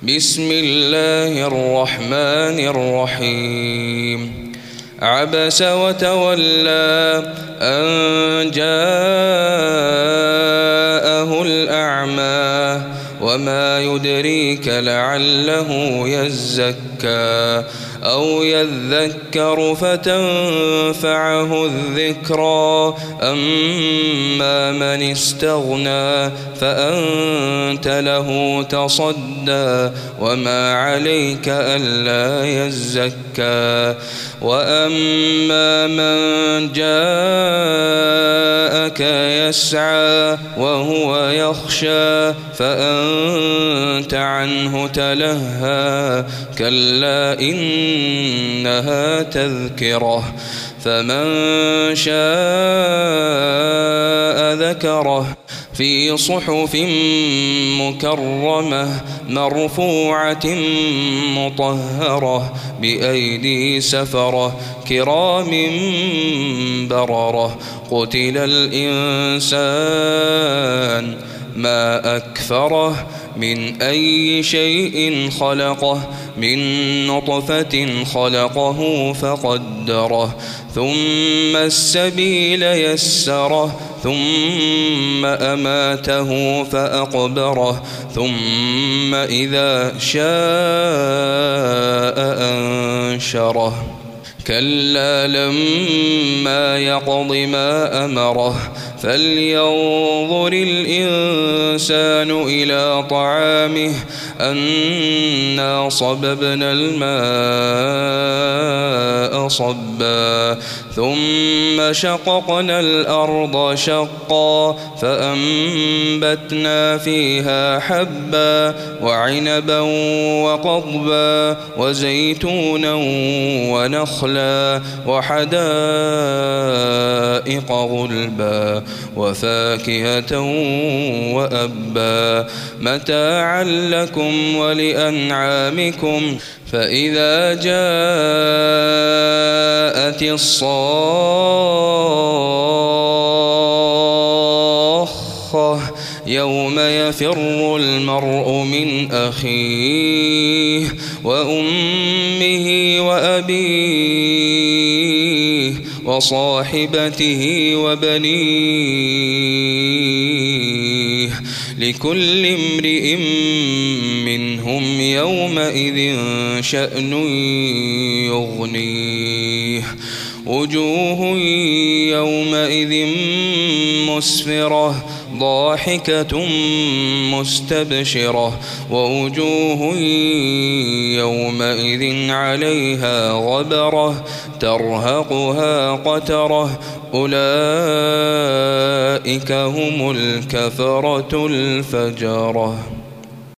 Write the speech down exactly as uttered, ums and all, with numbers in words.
بسم الله الرحمن الرحيم عبس وتولى أن جاءه الأعمى وما يدريك لعله يزكى أو يذكر فتنفعه الذكرى أما من استغنى فأنت له تصدى وما عليك ألا يزكى وأما من جاءك يسعى وهو يخشى فأنت عنه تلهى كلا إنها تذكرة فمن شاء ذكره في صحف مكرمة مرفوعة مطهرة بأيدي سفرة كرام بررة قتل الإنسان ما أكفره من أي شيء خلقه من نطفة خلقه فقدره ثم السبيل يسره ثم أماته فأقبره ثم إذا شاء أنشره كلا لما يقض ما أمره فلينظر الإنسان إلى طعامه أنا صببنا الماء صبا ثم شققنا الأرض شقا فأنبتنا فيها حبا وعنبا وقضبا وزيتونا ونخلا وحدائق غلبا وفاكهة وأبا متاعا لكم ولأنعامكم فإذا جاءت الصاخة يوم يفر المرء من أخيه وأمه وأبيه وصاحبته وبنيه لكل امرئ منهم يومئذ شأن يغنيه وجوه يومئذ مسفرة ضاحكة مستبشرة ووجوه يومئذ عليها غبرة ترهقها قترة أولئك هم الكفرة الفجرة.